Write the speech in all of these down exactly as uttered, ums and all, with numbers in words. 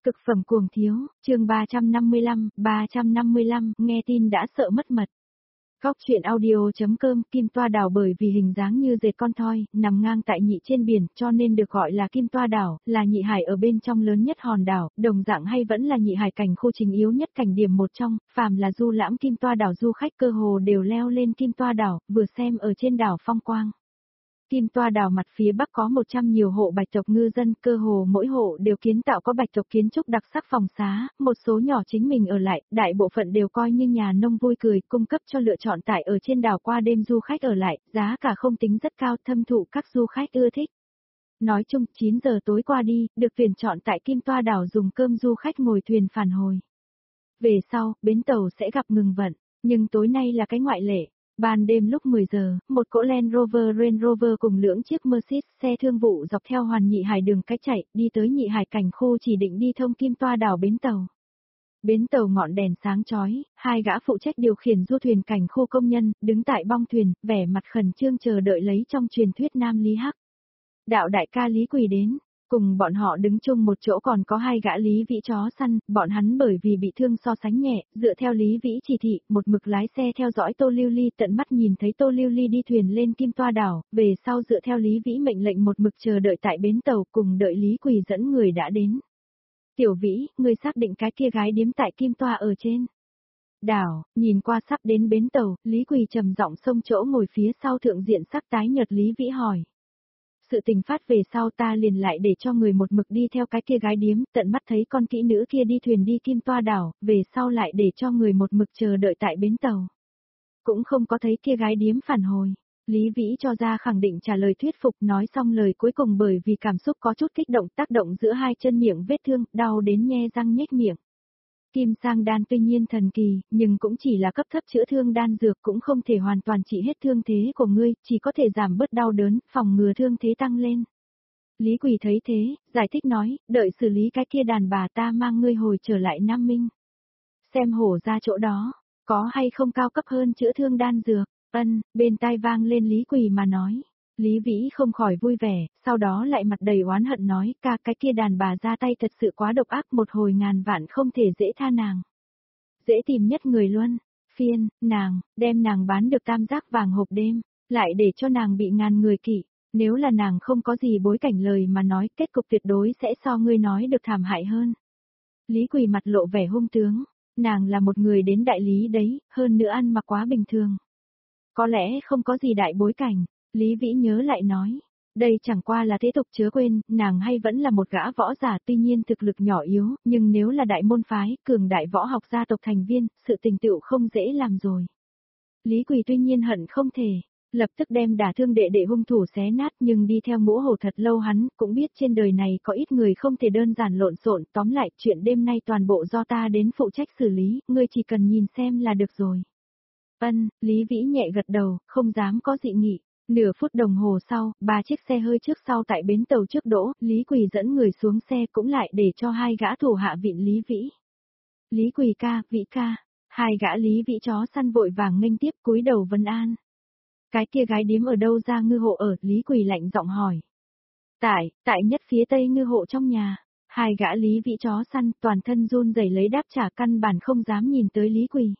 Cực phẩm cuồng thiếu, chương ba trăm năm mươi lăm, ba trăm năm mươi lăm, nghe tin đã sợ mất mật. Góc truyện audio.com Kim Toa Đảo bởi vì hình dáng như dệt con thoi, nằm ngang tại nhị trên biển, cho nên được gọi là Kim Toa Đảo, là nhị hải ở bên trong lớn nhất hòn đảo, đồng dạng hay vẫn là nhị hải cảnh khu chính yếu nhất cảnh điểm một trong, phàm là du lãm Kim Toa Đảo du khách cơ hồ đều leo lên Kim Toa Đảo, vừa xem ở trên đảo phong quang. Kim Toa Đảo mặt phía bắc có một trăm nhiều hộ bạch tộc ngư dân, cơ hồ mỗi hộ đều kiến tạo có bạch tộc kiến trúc đặc sắc phòng xá, một số nhỏ chính mình ở lại, đại bộ phận đều coi như nhà nông vui cười, cung cấp cho lựa chọn tại ở trên đảo qua đêm du khách ở lại, giá cả không tính rất cao, thâm thụ các du khách ưa thích. Nói chung, chín giờ tối qua đi, được tuyển chọn tại Kim Toa Đảo dùng cơm du khách ngồi thuyền phản hồi. Về sau, bến tàu sẽ gặp ngừng vận, nhưng tối nay là cái ngoại lệ. Ban đêm lúc mười giờ, một cỗ Land Rover Range Rover cùng lưỡng chiếc Mercedes xe thương vụ dọc theo hoàn nhị hải đường cách chạy, đi tới nhị hải cảnh khu chỉ định đi thông Kim Toa Đảo bến tàu. Bến tàu ngọn đèn sáng chói, hai gã phụ trách điều khiển du thuyền cảnh khu công nhân, đứng tại bong thuyền, vẻ mặt khẩn trương chờ đợi lấy trong truyền thuyết Nam Lý Hắc. Đạo đại ca Lý Quỳ đến. Cùng bọn họ đứng chung một chỗ còn có hai gã Lý Vĩ chó săn, bọn hắn bởi vì bị thương so sánh nhẹ, dựa theo Lý Vĩ chỉ thị, một mực lái xe theo dõi Tô Lưu Ly, tận mắt nhìn thấy Tô Lưu Ly đi thuyền lên Kim Toa Đảo, về sau dựa theo Lý Vĩ mệnh lệnh một mực chờ đợi tại bến tàu cùng đợi Lý Quỳ dẫn người đã đến. Tiểu Vĩ, người xác định cái kia gái điếm tại Kim Toa ở trên đảo, nhìn qua sắp đến bến tàu, Lý Quỳ trầm giọng xông chỗ ngồi phía sau thượng diện sắc tái nhợt Lý Vĩ hỏi. Sự tình phát về sau ta liền lại để cho người một mực đi theo cái kia gái điếm, tận mắt thấy con kỹ nữ kia đi thuyền đi Kim Toa Đảo, về sau lại để cho người một mực chờ đợi tại bến tàu. Cũng không có thấy kia gái điếm phản hồi. Lý Vĩ cho ra khẳng định trả lời thuyết phục, nói xong lời cuối cùng bởi vì cảm xúc có chút kích động tác động giữa hai chân miệng vết thương, đau đến nhe răng nhếch miệng. Kim sang đan tuy nhiên thần kỳ, nhưng cũng chỉ là cấp thấp chữa thương đan dược, cũng không thể hoàn toàn trị hết thương thế của ngươi, chỉ có thể giảm bớt đau đớn, phòng ngừa thương thế tăng lên. Lý Quỳ thấy thế, giải thích nói, đợi xử lý cái kia đàn bà ta mang ngươi hồi trở lại Nam Minh. Xem hổ ra chỗ đó, có hay không cao cấp hơn chữa thương đan dược. Ân, bên tai vang lên Lý Quỳ mà nói. Lý Vĩ không khỏi vui vẻ, sau đó lại mặt đầy oán hận nói, ca cái kia đàn bà ra tay thật sự quá độc ác, một hồi ngàn vạn không thể dễ tha nàng. Dễ tìm nhất người luôn, phiên, nàng, đem nàng bán được tam giác vàng hộp đêm, lại để cho nàng bị ngàn người kỵ, nếu là nàng không có gì bối cảnh lời mà nói, kết cục tuyệt đối sẽ so ngươi nói được thảm hại hơn. Lý Quỳ mặt lộ vẻ hung tướng, nàng là một người đến đại lý đấy, hơn nữa ăn mặc quá bình thường. Có lẽ không có gì đại bối cảnh. Lý Vĩ nhớ lại nói, đây chẳng qua là thế tục chớ quên, nàng hay vẫn là một gã võ giả tuy nhiên thực lực nhỏ yếu, nhưng nếu là đại môn phái, cường đại võ học gia tộc thành viên, sự tình tựu không dễ làm rồi. Lý Quỳ tuy nhiên hận không thể, lập tức đem đả thương đệ đệ hung thủ xé nát nhưng đi theo ngũ hổ thật lâu hắn, cũng biết trên đời này có ít người không thể đơn giản lộn xộn, tóm lại chuyện đêm nay toàn bộ do ta đến phụ trách xử lý, ngươi chỉ cần nhìn xem là được rồi. Ân, Lý Vĩ nhẹ gật đầu, không dám có dị nghị. Nửa phút đồng hồ sau, ba chiếc xe hơi trước sau tại bến tàu trước đỗ, Lý Quỳ dẫn người xuống xe cũng lại để cho hai gã thủ hạ vịn Lý Vĩ. Lý Quỳ ca, Vĩ ca, hai gã Lý Vĩ chó săn vội vàng nghênh tiếp cúi đầu vân an. Cái kia gái điếm ở đâu ra ngư hộ ở, Lý Quỳ lạnh giọng hỏi. Tại, tại nhất phía tây ngư hộ trong nhà, hai gã Lý Vĩ chó săn toàn thân run rẩy lấy đáp trả căn bản không dám nhìn tới Lý Quỳ.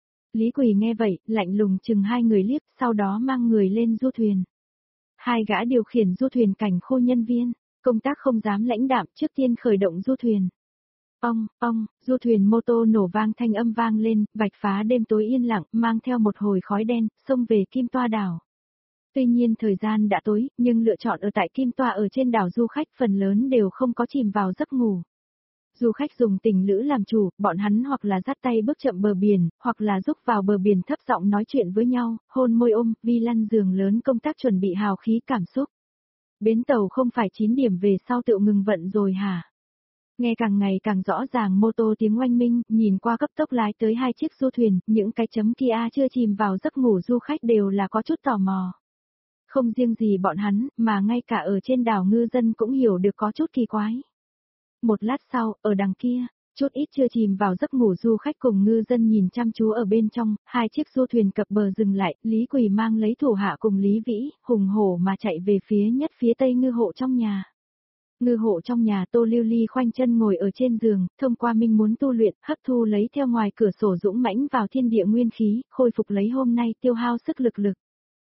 Lý Quỳ nghe vậy, lạnh lùng chừng hai người liếc, sau đó mang người lên du thuyền. Hai gã điều khiển du thuyền cảnh khu nhân viên, công tác không dám lãnh đạm trước tiên khởi động du thuyền. Ong, ong, du thuyền mô tô nổ vang thanh âm vang lên, vạch phá đêm tối yên lặng, mang theo một hồi khói đen, xông về Kim Toa Đảo. Tuy nhiên thời gian đã tối, nhưng lựa chọn ở tại Kim Toa ở trên đảo du khách phần lớn đều không có chìm vào giấc ngủ. Du khách dùng tình lữ làm chủ, bọn hắn hoặc là dắt tay bước chậm bờ biển, hoặc là rúc vào bờ biển thấp giọng nói chuyện với nhau, hôn môi ôm, vi lăn giường lớn công tác chuẩn bị hào khí cảm xúc. Bến tàu không phải chín điểm về sau tự ngừng vận rồi hả? Nghe càng ngày càng rõ ràng mô tô tiếng oanh minh, nhìn qua cấp tốc lái tới hai chiếc du thuyền, những cái chấm kia chưa chìm vào giấc ngủ du khách đều là có chút tò mò. Không riêng gì bọn hắn, mà ngay cả ở trên đảo ngư dân cũng hiểu được có chút kỳ quái. Một lát sau, ở đằng kia, chút ít chưa chìm vào giấc ngủ du khách cùng ngư dân nhìn chăm chú ở bên trong, hai chiếc du thuyền cập bờ dừng lại, Lý Quỳ mang lấy thủ hạ cùng Lý Vĩ, hùng hổ mà chạy về phía nhất phía tây ngư hộ trong nhà. Ngư hộ trong nhà Tô Lưu Ly khoanh chân ngồi ở trên giường, thông qua minh muốn tu luyện, hấp thu lấy theo ngoài cửa sổ dũng mãnh vào thiên địa nguyên khí, khôi phục lấy hôm nay tiêu hao sức lực lực.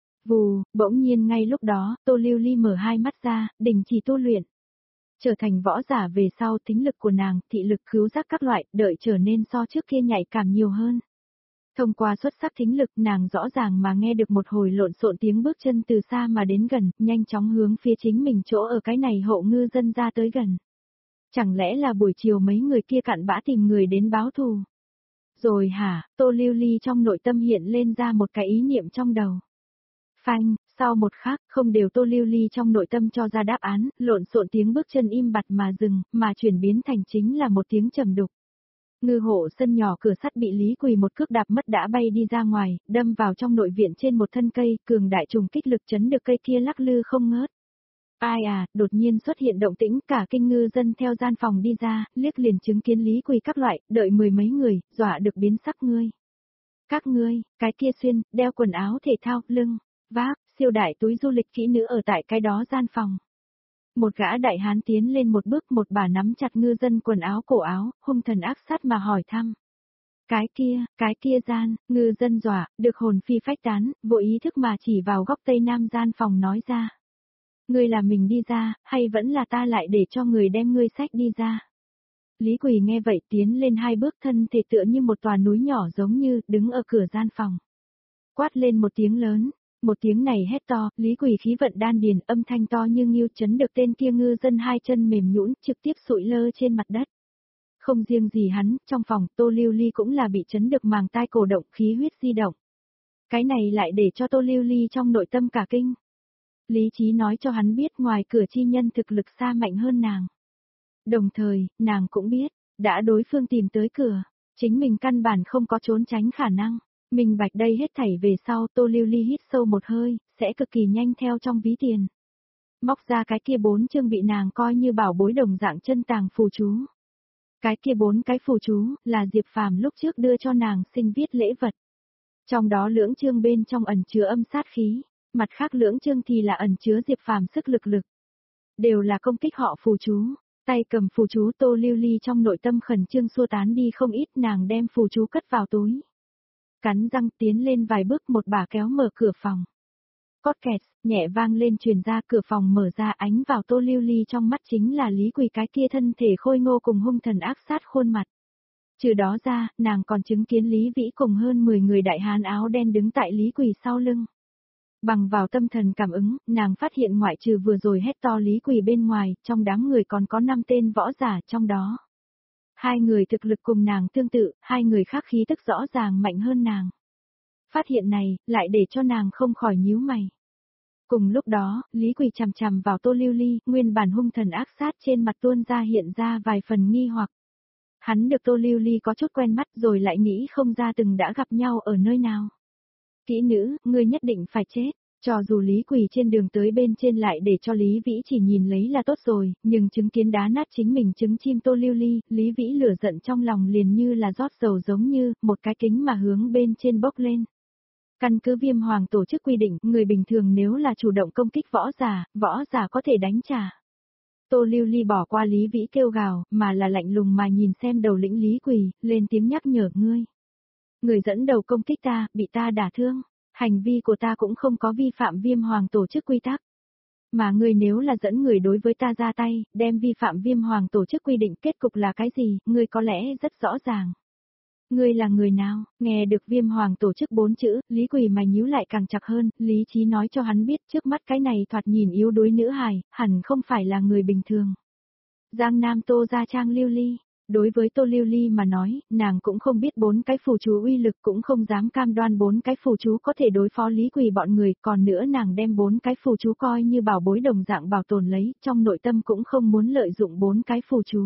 Vù, bỗng nhiên ngay lúc đó, Tô Lưu Ly mở hai mắt ra, đình chỉ tu luyện. Trở thành võ giả về sau, tính lực của nàng, thị lực, khứu giác các loại, đợi trở nên so trước kia nhạy cảm nhiều hơn. Thông qua xuất sắc thính lực, nàng rõ ràng mà nghe được một hồi lộn xộn tiếng bước chân từ xa mà đến gần, nhanh chóng hướng phía chính mình chỗ ở cái này hộ ngư dân ra tới gần. Chẳng lẽ là buổi chiều mấy người kia cặn bã tìm người đến báo thù? Rồi hả, Tô Lưu Ly trong nội tâm hiện lên ra một cái ý niệm trong đầu. Phanh, sau một khắc, không đều Tô Lưu Ly trong nội tâm cho ra đáp án, lộn xộn tiếng bước chân im bặt mà dừng, mà chuyển biến thành chính là một tiếng trầm đục. Ngư hộ sân nhỏ cửa sắt bị Lý Quỳ một cước đạp mất đã bay đi ra ngoài, đâm vào trong nội viện trên một thân cây, cường đại trùng kích lực chấn được cây kia lắc lư không ngớt. Ai à, đột nhiên xuất hiện động tĩnh, cả kinh ngư dân theo gian phòng đi ra, liếc liền chứng kiến Lý Quỳ các loại, đợi mười mấy người, dọa được biến sắc ngươi. Các ngươi, cái kia xuyên, đeo quần áo thể thao, lưng, vác, siêu đại túi du lịch kỹ nữ ở tại cái đó gian phòng. Một gã đại hán tiến lên một bước, một bà nắm chặt ngư dân quần áo cổ áo, hung thần ác sát mà hỏi thăm. Cái kia, cái kia gian, ngư dân dọa, được hồn phi phách tán, vô ý thức mà chỉ vào góc tây nam gian phòng nói ra. Ngươi là mình đi ra, hay vẫn là ta lại để cho người đem ngươi xách đi ra? Lý Quỳ nghe vậy tiến lên hai bước, thân thể tựa như một tòa núi nhỏ giống như, đứng ở cửa gian phòng. Quát lên một tiếng lớn. Một tiếng này hét to, Lý Quỳ khí vận đan điền, âm thanh to như nghiêu chấn được tên kia ngư dân hai chân mềm nhũn, trực tiếp sụi lơ trên mặt đất. Không riêng gì hắn, trong phòng, Tô Lưu Ly cũng là bị chấn được màng tai cổ động, khí huyết di động. Cái này lại để cho Tô Lưu Ly trong nội tâm cả kinh. Lý trí nói cho hắn biết ngoài cửa chi nhân thực lực xa mạnh hơn nàng. Đồng thời, nàng cũng biết, đã đối phương tìm tới cửa, chính mình căn bản không có trốn tránh khả năng. Mình bạch đây hết thảy về sau, Tô Lưu Ly hít sâu một hơi, sẽ cực kỳ nhanh theo trong ví tiền. Móc ra cái kia bốn chương bị nàng coi như bảo bối đồng dạng chân tàng phù chú. Cái kia bốn cái phù chú, là Diệp Phàm lúc trước đưa cho nàng sinh viết lễ vật. Trong đó lưỡng chương bên trong ẩn chứa âm sát khí, mặt khác lưỡng chương thì là ẩn chứa Diệp Phàm sức lực lực. Đều là công kích họ phù chú. Tay cầm phù chú Tô Lưu Ly trong nội tâm khẩn trương xua tán đi không ít, nàng đem phù chú cất vào túi. Cắn răng tiến lên vài bước, một bà kéo mở cửa phòng. Cót kẹt, nhẹ vang lên truyền ra, cửa phòng mở ra, ánh vào Tô Lưu Ly trong mắt chính là Lý Quỳ cái kia thân thể khôi ngô cùng hung thần ác sát khuôn mặt. Trừ đó ra, nàng còn chứng kiến Lý Vĩ cùng hơn mười người đại hán áo đen đứng tại Lý Quỳ sau lưng. Bằng vào tâm thần cảm ứng, nàng phát hiện ngoại trừ vừa rồi hét to Lý Quỳ bên ngoài, trong đám người còn có năm tên võ giả trong đó. Hai người thực lực cùng nàng tương tự, hai người khác khí tức rõ ràng mạnh hơn nàng. Phát hiện này, lại để cho nàng không khỏi nhíu mày. Cùng lúc đó, Lý Quỳ chằm chằm vào Tô Lưu Ly, nguyên bản hung thần ác sát trên mặt tuôn ra hiện ra vài phần nghi hoặc. Hắn được Tô Lưu Ly có chút quen mắt rồi lại nghĩ không ra từng đã gặp nhau ở nơi nào. Kỹ nữ, ngươi nhất định phải chết. Cho dù Lý Quỳ trên đường tới bên trên lại để cho Lý Vĩ chỉ nhìn lấy là tốt rồi, nhưng chứng kiến đá nát chính mình trứng chim Tô Lưu Ly, Lý Vĩ lửa giận trong lòng liền như là rót dầu giống như một cái kính mà hướng bên trên bốc lên. Căn cứ Viêm Hoàng tổ chức quy định, người bình thường nếu là chủ động công kích võ giả, võ giả có thể đánh trả. Tô Lưu Ly bỏ qua Lý Vĩ kêu gào, mà là lạnh lùng mà nhìn xem đầu lĩnh Lý Quỳ, lên tiếng nhắc nhở ngươi. Người dẫn đầu công kích ta, bị ta đả thương. Hành vi của ta cũng không có vi phạm Viêm Hoàng tổ chức quy tắc. Mà ngươi nếu là dẫn người đối với ta ra tay, đem vi phạm Viêm Hoàng tổ chức quy định, kết cục là cái gì, ngươi có lẽ rất rõ ràng. Ngươi là người nào? Nghe được Viêm Hoàng tổ chức bốn chữ, Lý Quỳ mày nhíu lại càng chặt hơn, lý trí nói cho hắn biết trước mắt cái này thoạt nhìn yếu đuối nữ hài, hẳn không phải là người bình thường. Giang Nam Tô Gia Trang Lưu Ly. Đối với Tô Lưu Ly mà nói, nàng cũng không biết bốn cái phù chú uy lực, cũng không dám cam đoan bốn cái phù chú có thể đối phó Lý Quỳ bọn người, còn nữa nàng đem bốn cái phù chú coi như bảo bối đồng dạng bảo tồn lấy, trong nội tâm cũng không muốn lợi dụng bốn cái phù chú.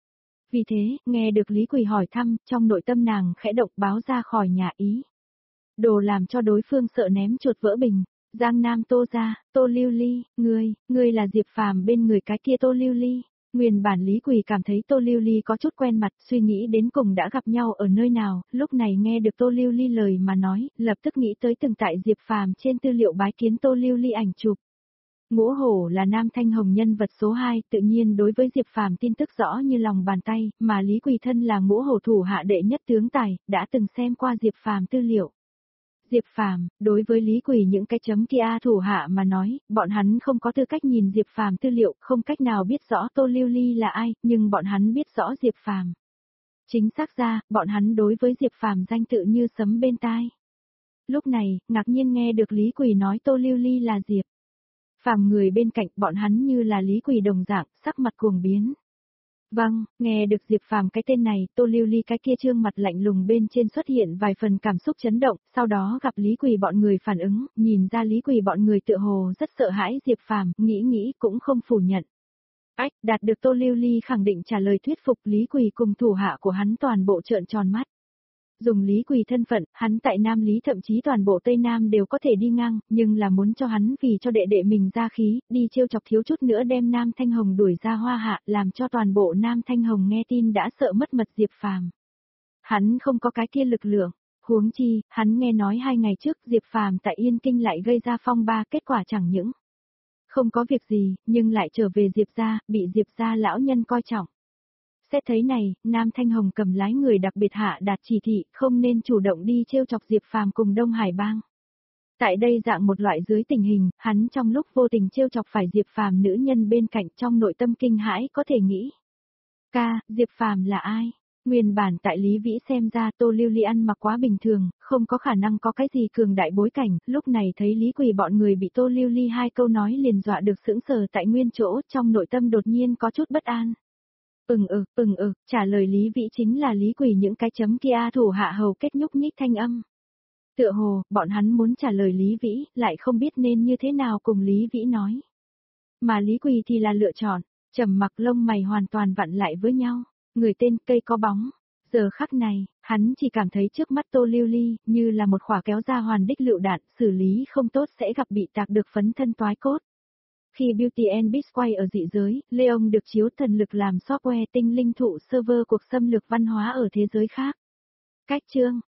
Vì thế, nghe được Lý Quỳ hỏi thăm, trong nội tâm nàng khẽ động báo ra khỏi nhà ý. Đồ làm cho đối phương sợ ném chuột vỡ bình. Giang Nam Tô Gia, Tô Lưu Ly, ngươi, ngươi là Diệp Phàm bên người cái kia Tô Lưu Ly. Nguyên bản Lý Quỳ cảm thấy Tô Lưu Ly có chút quen mặt, suy nghĩ đến cùng đã gặp nhau ở nơi nào, lúc này nghe được Tô Lưu Ly lời mà nói, lập tức nghĩ tới từng tại Diệp Phàm trên tư liệu bái kiến Tô Lưu Ly ảnh chụp. Ngũ Hổ là Nam Thanh Hồng nhân vật số hai, tự nhiên đối với Diệp Phàm tin tức rõ như lòng bàn tay, mà Lý Quỳ thân là Ngũ Hổ thủ hạ đệ nhất tướng tài, đã từng xem qua Diệp Phàm tư liệu. Diệp Phàm, đối với Lý Quỳ những cái chấm kia thủ hạ mà nói, bọn hắn không có tư cách nhìn Diệp Phàm tư liệu, không cách nào biết rõ Tô Lưu Ly là ai, nhưng bọn hắn biết rõ Diệp Phàm. Chính xác ra, bọn hắn đối với Diệp Phàm danh tự như sấm bên tai. Lúc này, ngạc nhiên nghe được Lý Quỳ nói Tô Lưu Ly là Diệp Phàm, người bên cạnh bọn hắn như là Lý Quỳ đồng dạng, sắc mặt cuồng biến. Vâng, nghe được Diệp Phàm cái tên này, Tô Lưu Ly cái kia trương mặt lạnh lùng bên trên xuất hiện vài phần cảm xúc chấn động, sau đó gặp Lý Quỳ bọn người phản ứng, nhìn ra Lý Quỳ bọn người tựa hồ rất sợ hãi Diệp Phàm, nghĩ nghĩ cũng không phủ nhận. Ách, đạt được Tô Lưu Ly khẳng định trả lời thuyết phục, Lý Quỳ cùng thủ hạ của hắn toàn bộ trợn tròn mắt. Dùng Lý Quỳ thân phận, hắn tại Nam Lý thậm chí toàn bộ Tây Nam đều có thể đi ngang, nhưng là muốn cho hắn vì cho đệ đệ mình ra khí, đi trêu chọc thiếu chút nữa đem Nam Thanh Hồng đuổi ra hoa hạ, làm cho toàn bộ Nam Thanh Hồng nghe tin đã sợ mất mật Diệp Phàm. Hắn không có cái kia lực lượng, huống chi, hắn nghe nói hai ngày trước Diệp Phàm tại Yên Kinh lại gây ra phong ba, kết quả chẳng những không có việc gì, nhưng lại trở về Diệp gia, bị Diệp gia lão nhân coi trọng. Xét thấy này, Nam Thanh Hồng cầm lái người đặc biệt hạ đạt chỉ thị, không nên chủ động đi trêu chọc Diệp Phàm cùng Đông Hải Bang. Tại đây dạng một loại dưới tình hình, hắn trong lúc vô tình trêu chọc phải Diệp Phàm nữ nhân bên cạnh, trong nội tâm kinh hãi có thể nghĩ. Ca, Diệp Phàm là ai? Nguyên bản tại Lý Vĩ xem ra Tô Lưu Ly ăn mặc quá bình thường, không có khả năng có cái gì cường đại bối cảnh, lúc này thấy Lý Quỳ bọn người bị Tô Lưu Ly hai câu nói liền dọa được sững sờ tại nguyên chỗ, trong nội tâm đột nhiên có chút bất an. Ừm ừ, ừm ừ, trả lời Lý Vĩ chính là Lý Quỳ những cái chấm kia thủ hạ hầu kết nhúc nhích thanh âm. Tựa hồ, bọn hắn muốn trả lời Lý Vĩ, lại không biết nên như thế nào cùng Lý Vĩ nói. Mà Lý Quỳ thì là lựa chọn, trầm mặc, lông mày hoàn toàn vặn lại với nhau, người tên cây có bóng. Giờ khắc này, hắn chỉ cảm thấy trước mắt Tô Lưu Ly, như là một khỏa kéo ra hoàn đích lựu đạn, xử lý không tốt sẽ gặp bị tạc được phấn thân toái cốt. Khi Beauty and Beast quay ở dị giới, Leon được chiếu thần lực làm software tinh linh thụ server cuộc xâm lược văn hóa ở thế giới khác. Cách chương